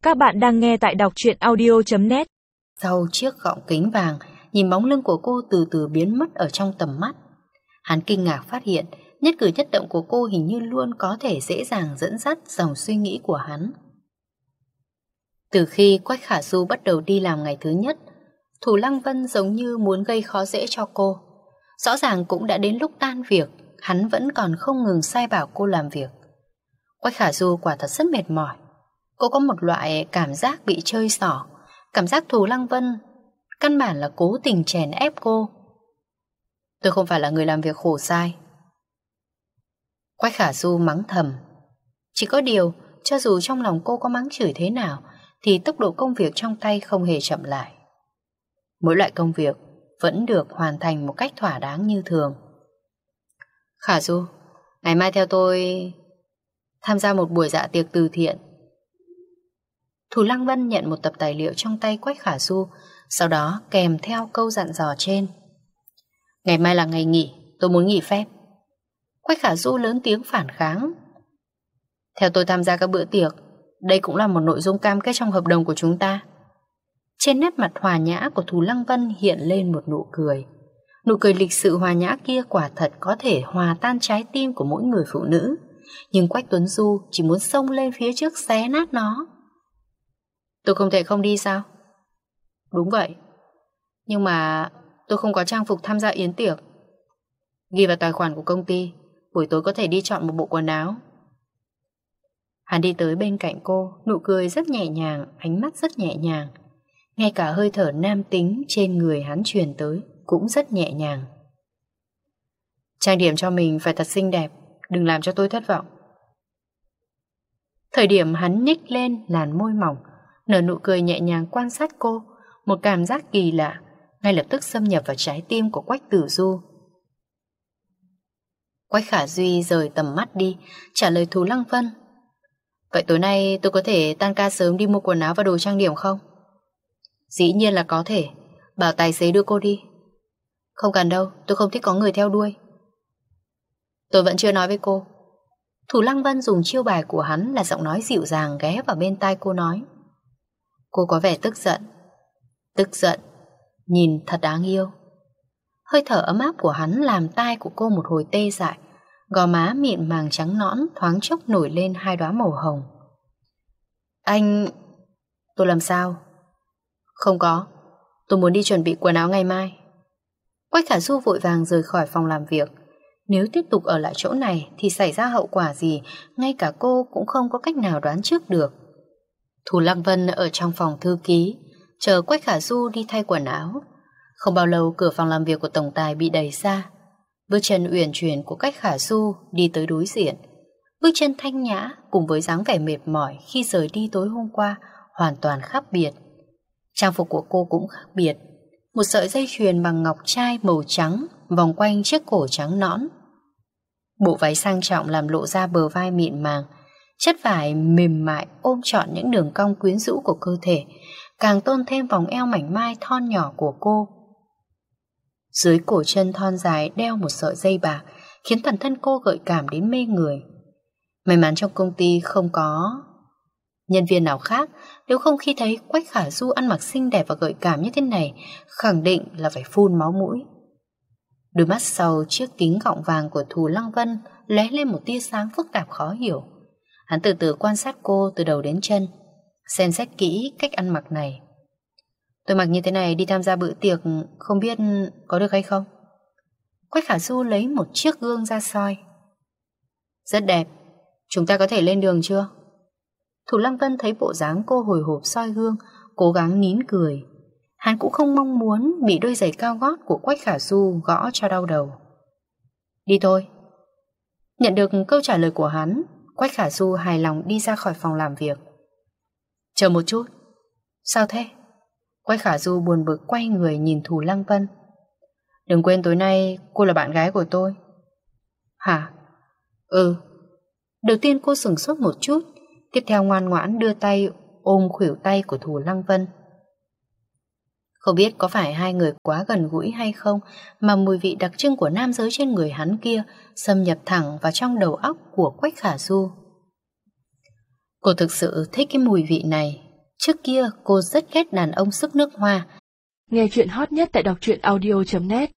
Các bạn đang nghe tại đọc truyện audio.net. Sau chiếc gọng kính vàng, nhìn bóng lưng của cô từ từ biến mất ở trong tầm mắt. Hắn kinh ngạc phát hiện nhất cử nhất động của cô hình như luôn có thể dễ dàng dẫn dắt dòng suy nghĩ của hắn. Từ khi Quách Khả Du bắt đầu đi làm ngày thứ nhất, Thủ Lăng Vân giống như muốn gây khó dễ cho cô. Rõ ràng cũng đã đến lúc tan việc, hắn vẫn còn không ngừng sai bảo cô làm việc. Quách Khả Du quả thật rất mệt mỏi. Cô có một loại cảm giác bị chơi xỏ, cảm giác Thủ Lăng Vân căn bản là cố tình chèn ép cô. Tôi không phải là người làm việc khổ sai. Quách Khả Du mắng thầm. Chỉ có điều, cho dù trong lòng cô có mắng chửi thế nào, thì tốc độ công việc trong tay không hề chậm lại. Mỗi loại công việc vẫn được hoàn thành một cách thỏa đáng như thường. Khả Du, ngày mai theo tôi tham gia một buổi dạ tiệc từ thiện. Thủ Lăng Vân nhận một tập tài liệu trong tay Quách Khả Du, sau đó kèm theo câu dặn dò trên. Ngày mai là ngày nghỉ, tôi muốn nghỉ phép. Quách Khả Du lớn tiếng phản kháng. Theo tôi tham gia các bữa tiệc, đây cũng là một nội dung cam kết trong hợp đồng của chúng ta. Trên nét mặt hòa nhã của Thủ Lăng Vân hiện lên một nụ cười. Nụ cười lịch sự hòa nhã kia quả thật có thể hòa tan trái tim của mỗi người phụ nữ. Nhưng Quách Tuấn Du chỉ muốn xông lên phía trước xé nát nó. Tôi không thể không đi sao? Đúng vậy. Nhưng mà tôi không có trang phục tham gia yến tiệc. Ghi vào tài khoản của công ty, buổi tối có thể đi chọn một bộ quần áo. Hắn đi tới bên cạnh cô, nụ cười rất nhẹ nhàng, ánh mắt rất nhẹ nhàng. Ngay cả hơi thở nam tính trên người hắn truyền tới cũng rất nhẹ nhàng. Trang điểm cho mình phải thật xinh đẹp, đừng làm cho tôi thất vọng. Thời điểm hắn nhích lên làn môi mỏng, nở nụ cười nhẹ nhàng quan sát cô, một cảm giác kỳ lạ ngay lập tức xâm nhập vào trái tim của Quách Tử Du. Quách Khả Duy rời tầm mắt đi, trả lời Thủ Lăng Vân. Vậy tối nay tôi có thể tan ca sớm đi mua quần áo và đồ trang điểm không? Dĩ nhiên là có thể, bảo tài xế đưa cô đi. Không cần đâu, tôi không thích có người theo đuôi. Tôi vẫn chưa nói với cô. Thủ Lăng Vân dùng chiêu bài của hắn là giọng nói dịu dàng ghé vào bên tai cô nói. Cô có vẻ tức giận. Tức giận, nhìn thật đáng yêu. Hơi thở ấm áp của hắn làm tai của cô một hồi tê dại. Gò má mịn màng trắng nõn thoáng chốc nổi lên hai đóa màu hồng. Anh... Tôi làm sao? Không có, tôi muốn đi chuẩn bị quần áo ngày mai. Quách Khả Du vội vàng rời khỏi phòng làm việc. Nếu tiếp tục ở lại chỗ này thì xảy ra hậu quả gì, ngay cả cô cũng không có cách nào đoán trước được. Thủ Lăng Vân ở trong phòng thư ký, chờ Quách Khả Du đi thay quần áo. Không bao lâu cửa phòng làm việc của tổng tài bị đẩy ra. Bước chân uyển chuyển của Quách Khả Du đi tới đối diện. Bước chân thanh nhã cùng với dáng vẻ mệt mỏi khi rời đi tối hôm qua hoàn toàn khác biệt. Trang phục của cô cũng khác biệt. Một sợi dây chuyền bằng ngọc trai màu trắng vòng quanh chiếc cổ trắng nõn. Bộ váy sang trọng làm lộ ra bờ vai mịn màng. Chất vải mềm mại ôm trọn những đường cong quyến rũ của cơ thể, càng tôn thêm vòng eo mảnh mai thon nhỏ của cô. Dưới cổ chân thon dài đeo một sợi dây bạc, khiến toàn thân cô gợi cảm đến mê người. May mắn trong công ty không có nhân viên nào khác, nếu không khi thấy Quách Khả Du ăn mặc xinh đẹp và gợi cảm như thế này, khẳng định là phải phun máu mũi. Đôi mắt sau chiếc kính gọng vàng của Thủ Lăng Vân lóe lên một tia sáng phức tạp khó hiểu. Hắn từ từ quan sát cô từ đầu đến chân, xem xét kỹ cách ăn mặc này. Tôi mặc như thế này đi tham gia bữa tiệc, không biết có được hay không? Quách Khả Du lấy một chiếc gương ra soi. Rất đẹp, chúng ta có thể lên đường chưa? Thủ Lăng Vân thấy bộ dáng cô hồi hộp soi gương, cố gắng nín cười. Hắn cũng không mong muốn bị đôi giày cao gót của Quách Khả Du gõ cho đau đầu. Đi thôi. Nhận được câu trả lời của hắn, Quách Khả Du hài lòng đi ra khỏi phòng làm việc. Chờ một chút. Sao thế? Quách Khả Du buồn bực quay người nhìn Thủ Lăng Vân. Đừng quên tối nay cô là bạn gái của tôi. Hả? Ừ. Đầu tiên cô sửng sốt một chút, tiếp theo ngoan ngoãn đưa tay ôm khuỷu tay của Thủ Lăng Vân. Không biết có phải hai người quá gần gũi hay không mà mùi vị đặc trưng của nam giới trên người hắn kia xâm nhập thẳng vào trong đầu óc của Quách Khả Du. Cô thực sự thích cái mùi vị này. Trước kia cô rất ghét đàn ông sức nước hoa. Nghe chuyện hot nhất tại đọc truyện audio.net